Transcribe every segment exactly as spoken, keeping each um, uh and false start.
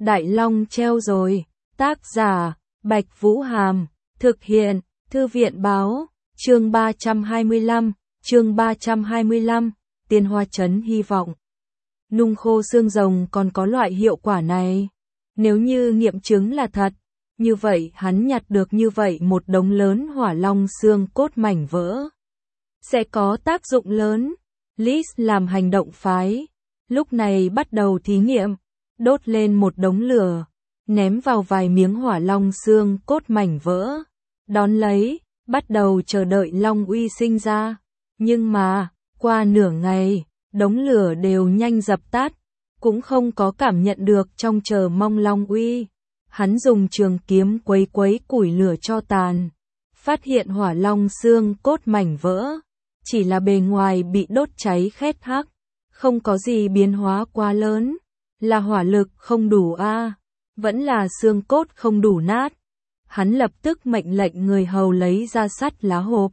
Đại Long treo rồi. Tác giả, Bạch Vũ Hàm. Thực hiện, Thư viện Báo. Chương ba trăm hai mươi lăm. Chương ba trăm hai mươi lăm. Tiên hoa trấn hy vọng. Nung khô xương rồng còn có loại hiệu quả này. Nếu như nghiệm chứng là thật, như vậy hắn nhặt được như vậy một đống lớn hỏa long xương cốt mảnh vỡ. Sẽ có tác dụng lớn. Liz làm hành động phái. Lúc này bắt đầu thí nghiệm. Đốt lên một đống lửa. Ném vào vài miếng hỏa long xương cốt mảnh vỡ. Đón lấy, bắt đầu chờ đợi long uy sinh ra. Nhưng mà, qua nửa ngày, đống lửa đều nhanh dập tắt. Cũng không có cảm nhận được trong chờ mong long uy. Hắn dùng trường kiếm quấy quấy củi lửa cho tàn. Phát hiện hỏa long xương cốt mảnh vỡ. Chỉ là bề ngoài bị đốt cháy khét hắc. Không có gì biến hóa quá lớn. Là hỏa lực không đủ a à. Vẫn là xương cốt không đủ nát. Hắn lập tức mệnh lệnh người hầu lấy ra sắt lá hộp.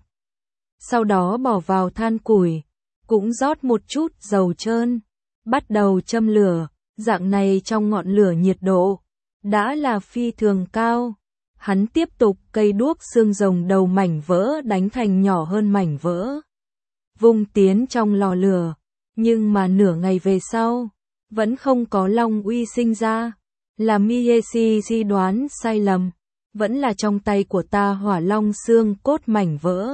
Sau đó bỏ vào than củi. Cũng rót một chút dầu trơn. Bắt đầu châm lửa. Dạng này trong ngọn lửa nhiệt độ đã là phi thường cao. Hắn tiếp tục cây đuốc xương rồng đầu mảnh vỡ đánh thành nhỏ hơn mảnh vỡ. Vung tiến trong lò lửa. Nhưng mà nửa ngày về sau, vẫn không có long uy sinh ra. Là Miyeshi suy đoán sai lầm. Vẫn là trong tay của ta hỏa long xương cốt mảnh vỡ.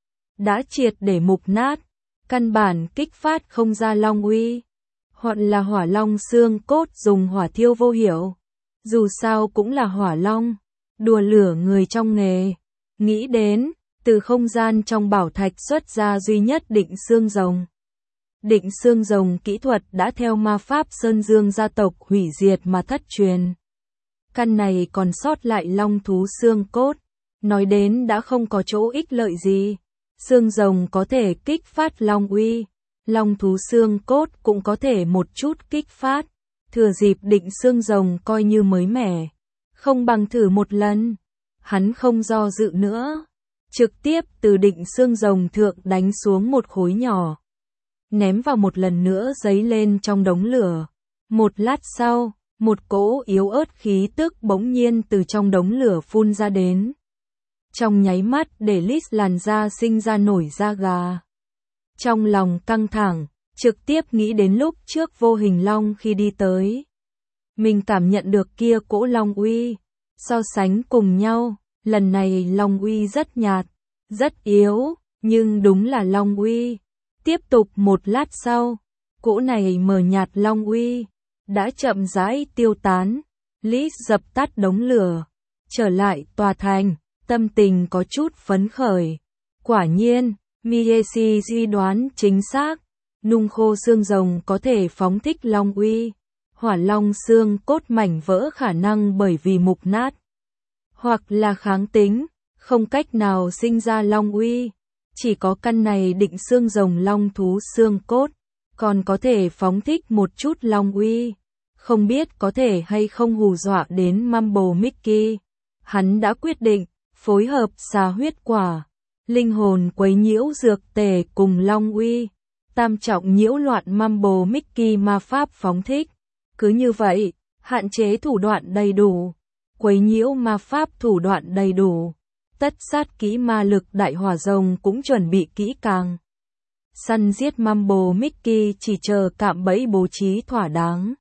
Đã triệt để mục nát. Căn bản kích phát không ra long uy. Hoặc là hỏa long xương cốt dùng hỏa thiêu vô hiệu. Dù sao cũng là hỏa long. Đùa lửa người trong nghề. Nghĩ đến, từ không gian trong bảo thạch xuất ra duy nhất định xương rồng. Định xương rồng kỹ thuật đã theo ma pháp Sơn Dương gia tộc hủy diệt mà thất truyền. Căn này còn sót lại long thú xương cốt. Nói đến đã không có chỗ ích lợi gì. Xương rồng có thể kích phát long uy. Long thú xương cốt cũng có thể một chút kích phát. Thừa dịp định xương rồng coi như mới mẻ. Không bằng thử một lần. Hắn không do dự nữa. Trực tiếp từ định xương rồng thượng đánh xuống một khối nhỏ. Ném vào một lần nữa giấy lên trong đống lửa. Một lát sau, một cỗ yếu ớt khí tức bỗng nhiên từ trong đống lửa phun ra đến. Trong nháy mắt để Liz làn da sinh ra nổi da gà. Trong lòng căng thẳng, trực tiếp nghĩ đến lúc trước vô hình long khi đi tới. Mình cảm nhận được kia cỗ long uy. So sánh cùng nhau, lần này long uy rất nhạt, rất yếu, nhưng đúng là long uy. Tiếp tục một lát sau, cỗ này mờ nhạt long uy đã chậm rãi tiêu tán. Liz dập tắt đống lửa, trở lại tòa thành, tâm tình có chút phấn khởi. Quả nhiên, Miyeshi suy đoán chính xác, nung khô xương rồng có thể phóng thích long uy. Hỏa long xương cốt mảnh vỡ khả năng bởi vì mục nát, hoặc là kháng tính, không cách nào sinh ra long uy. Chỉ có căn này định xương rồng long thú xương cốt, còn có thể phóng thích một chút long uy. Không biết có thể hay không hù dọa đến Mumble Mickey. Hắn đã quyết định, phối hợp xà huyết quả, linh hồn quấy nhiễu dược tề cùng long uy. Tam trọng nhiễu loạn Mumble Mickey ma pháp phóng thích. Cứ như vậy, hạn chế thủ đoạn đầy đủ. Quấy nhiễu ma pháp thủ đoạn đầy đủ. Tất sát kỹ ma lực đại hỏa rồng cũng chuẩn bị kỹ càng. Săn giết Mumble Mickey chỉ chờ cạm bẫy bố trí thỏa đáng.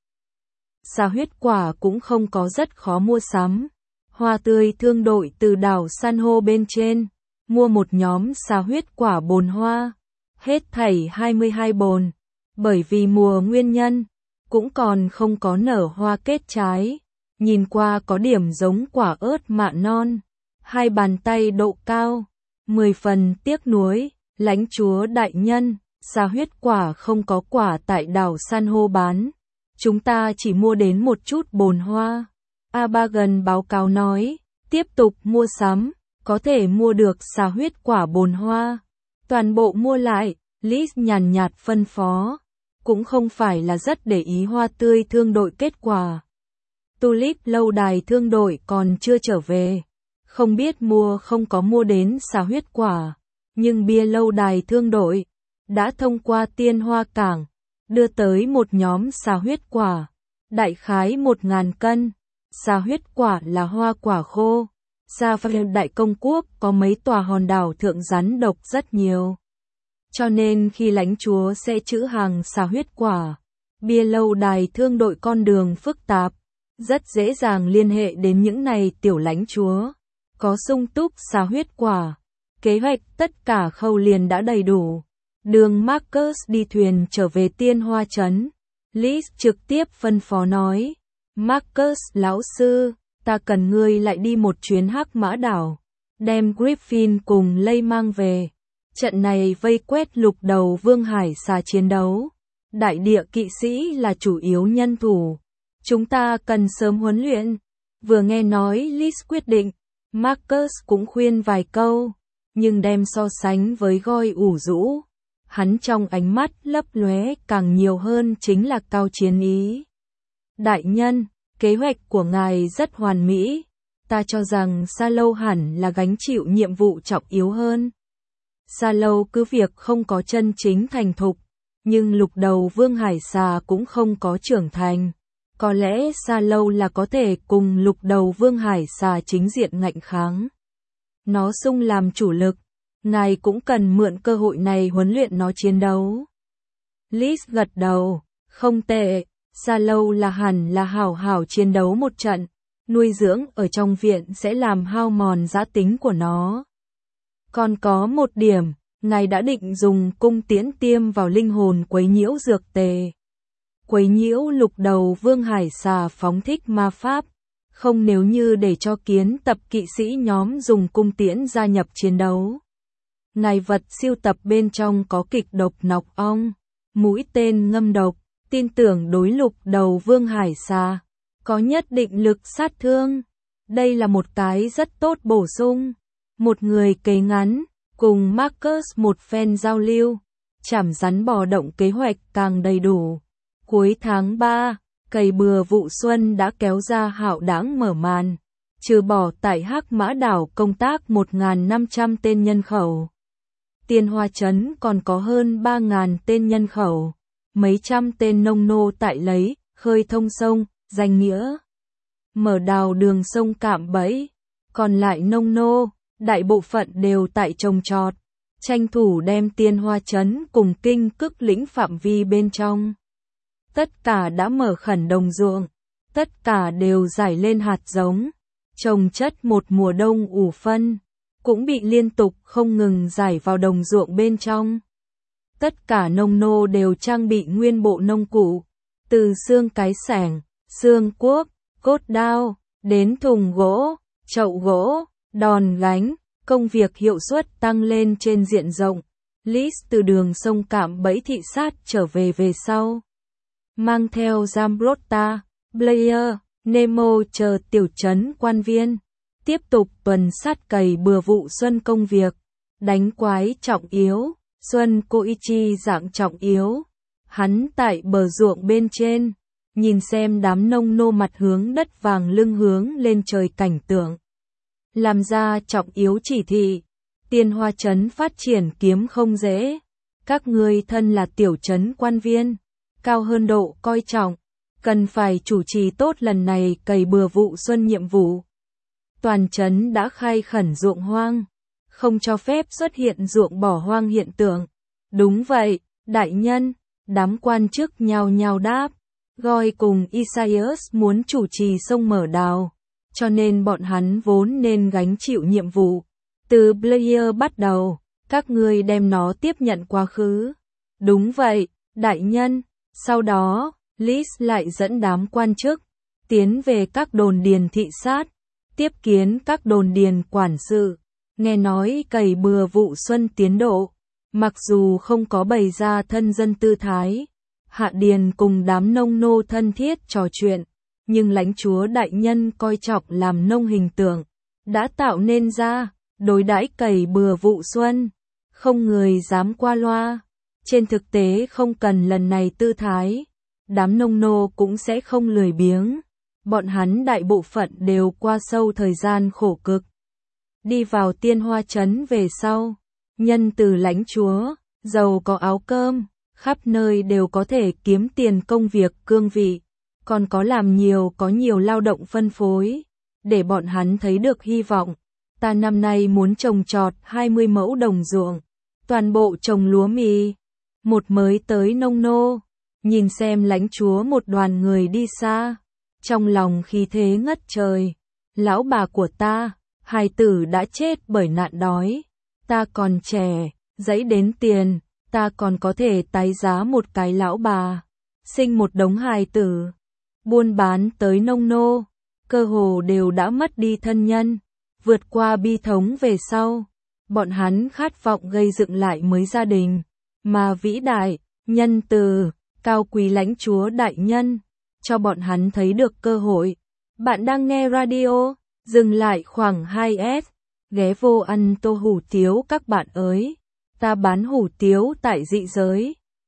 Xà huyết quả cũng không có rất khó mua sắm. Hoa tươi thương đội từ đảo san hô bên trên, mua một nhóm xà huyết quả bồn hoa. Hết thảy hai mươi hai bồn. Bởi vì mùa nguyên nhân, cũng còn không có nở hoa kết trái. Nhìn qua có điểm giống quả ớt mạ non. Hai bàn tay độ cao, mười phần tiếc nuối, lãnh chúa đại nhân, xà huyết quả không có quả tại đảo san hô bán. Chúng ta chỉ mua đến một chút bồn hoa. Abagan báo cáo nói, tiếp tục mua sắm, có thể mua được xà huyết quả bồn hoa. Toàn bộ mua lại, Liz nhàn nhạt phân phó. Cũng không phải là rất để ý hoa tươi thương đội kết quả. Tulip lâu đài thương đội còn chưa trở về. Không biết mua không có mua đến xà huyết quả, nhưng bia lâu đài thương đội đã thông qua tiên hoa cảng, đưa tới một nhóm xà huyết quả. đại khái một ngàn cân. Sa huyết quả là hoa quả khô. Sa Phật Đại Công Quốc có mấy tòa hòn đảo thượng rắn độc rất nhiều. Cho nên khi lãnh chúa sẽ trữ hàng sa huyết quả, bia lâu đài thương đội con đường phức tạp, rất dễ dàng liên hệ đến những này tiểu lãnh chúa. Có sung túc sa huyết quả, kế hoạch tất cả khâu liền đã đầy đủ. Đường Marcus đi thuyền trở về Tiên Hoa Trấn. Liz trực tiếp phân phó nói, Marcus lão sư, ta cần ngươi lại đi một chuyến Hắc Mã Đảo, đem Griffin cùng Lây mang về. Trận này vây quét lục đầu Vương Hải xà chiến đấu. Đại địa kỵ sĩ là chủ yếu nhân thủ. Chúng ta cần sớm huấn luyện. Vừa nghe nói Liz quyết định, Marcus cũng khuyên vài câu, nhưng đem so sánh với Goi ủ rũ. Hắn trong ánh mắt lấp lóe càng nhiều hơn chính là cao chiến ý. Đại nhân, kế hoạch của ngài rất hoàn mỹ. Ta cho rằng Sa Lâu hẳn là gánh chịu nhiệm vụ trọng yếu hơn. Sa Lâu cứ việc không có chân chính thành thục, nhưng lục đầu Vương Hải xà cũng không có trưởng thành. Có lẽ Sa Lâu là có thể cùng lục đầu Vương Hải xà chính diện ngạnh kháng. Nó sung làm chủ lực, ngài cũng cần mượn cơ hội này huấn luyện nó chiến đấu. Liz gật đầu, không tệ, Sa Lâu là hẳn là hảo hảo chiến đấu một trận, nuôi dưỡng ở trong viện sẽ làm hao mòn giá tính của nó. Còn có một điểm, ngài đã định dùng cung tiễn tiêm vào linh hồn quấy nhiễu dược tề. Quấy nhiễu lục đầu Vương Hải xà phóng thích ma pháp, không nếu như để cho kiến tập kỵ sĩ nhóm dùng cung tiễn gia nhập chiến đấu. Ngài vật siêu tập bên trong có kịch độc nọc ong, mũi tên ngâm độc, tin tưởng đối lục đầu Vương Hải xà có nhất định lực sát thương. Đây là một cái rất tốt bổ sung. Một người kế ngắn, cùng Marcus một phen giao lưu, chảm rắn bò động kế hoạch càng đầy đủ. Cuối tháng ba, cày bừa vụ xuân đã kéo ra hạo đãng mở màn, trừ bỏ tại Hắc Mã Đảo công tác một nghìn năm trăm tên nhân khẩu. Tiên Hoa Trấn còn có hơn ba nghìn tên nhân khẩu, mấy trăm tên nông nô tại lấy, khơi thông sông, danh nghĩa. Mở đào đường sông cạm bẫy, còn lại nông nô, đại bộ phận đều tại trồng trọt, tranh thủ đem Tiên Hoa Trấn cùng kinh cức lĩnh phạm vi bên trong. Tất cả đã mở khẩn đồng ruộng, tất cả đều rải lên hạt giống, trồng chất một mùa đông ủ phân, cũng bị liên tục không ngừng rải vào đồng ruộng bên trong. Tất cả nông nô đều trang bị nguyên bộ nông cụ, từ xương cái xẻng, xương cuốc, cốt đao, đến thùng gỗ, chậu gỗ, đòn gánh, công việc hiệu suất tăng lên trên diện rộng. Liz từ đường sông cạm bẫy thị sát trở về về sau, mang theo Zambrotta, Blair, Nemo chờ tiểu trấn quan viên, tiếp tục tuần sát cày bừa vụ xuân công việc, đánh quái trọng yếu, Xuân Koichi dạng trọng yếu. Hắn tại bờ ruộng bên trên, nhìn xem đám nông nô mặt hướng đất vàng lưng hướng lên trời cảnh tượng. Làm ra trọng yếu chỉ thị, Tiên Hoa Trấn phát triển kiếm không dễ. Các ngươi thân là tiểu trấn quan viên, cao hơn độ coi trọng, cần phải chủ trì tốt lần này cày bừa vụ xuân nhiệm vụ. Toàn trấn đã khai khẩn ruộng hoang, không cho phép xuất hiện ruộng bỏ hoang hiện tượng. Đúng vậy, đại nhân, đám quan chức nhao nhao đáp. Goi cùng Isaias muốn chủ trì sông mở đào, cho nên bọn hắn vốn nên gánh chịu nhiệm vụ. Từ Blair bắt đầu, các ngươi đem nó tiếp nhận quá khứ. Đúng vậy, đại nhân. Sau đó, Liz lại dẫn đám quan chức tiến về các đồn điền thị sát, tiếp kiến các đồn điền quản sự, nghe nói cày bừa vụ xuân tiến độ, mặc dù không có bày ra thân dân tư thái, hạ điền cùng đám nông nô thân thiết trò chuyện, nhưng lãnh chúa đại nhân coi trọng làm nông hình tượng, đã tạo nên ra đối đãi cày bừa vụ xuân, không người dám qua loa. Trên thực tế không cần lần này tư thái, đám nông nô cũng sẽ không lười biếng, bọn hắn đại bộ phận đều qua sâu thời gian khổ cực. Đi vào Tiên Hoa Trấn về sau, nhân từ lãnh chúa, giàu có áo cơm, khắp nơi đều có thể kiếm tiền công việc cương vị, còn có làm nhiều có nhiều lao động phân phối, để bọn hắn thấy được hy vọng. Ta năm nay muốn trồng trọt hai mươi mẫu đồng ruộng, toàn bộ trồng lúa mì. Một mới tới nông nô, nhìn xem lãnh chúa một đoàn người đi xa, trong lòng khí thế ngất trời. Lão bà của ta, hài tử đã chết bởi nạn đói, ta còn trẻ, dẫy đến tiền, ta còn có thể tái giá một cái lão bà, sinh một đống hài tử. Buôn bán tới nông nô, cơ hồ đều đã mất đi thân nhân, vượt qua bi thống về sau, bọn hắn khát vọng gây dựng lại mới gia đình, mà vĩ đại, nhân từ, cao quý lãnh chúa đại nhân, cho bọn hắn thấy được cơ hội. Bạn đang nghe radio, dừng lại khoảng hai s, ghé vô ăn tô hủ tiếu các bạn ơi, ta bán hủ tiếu tại dị giới.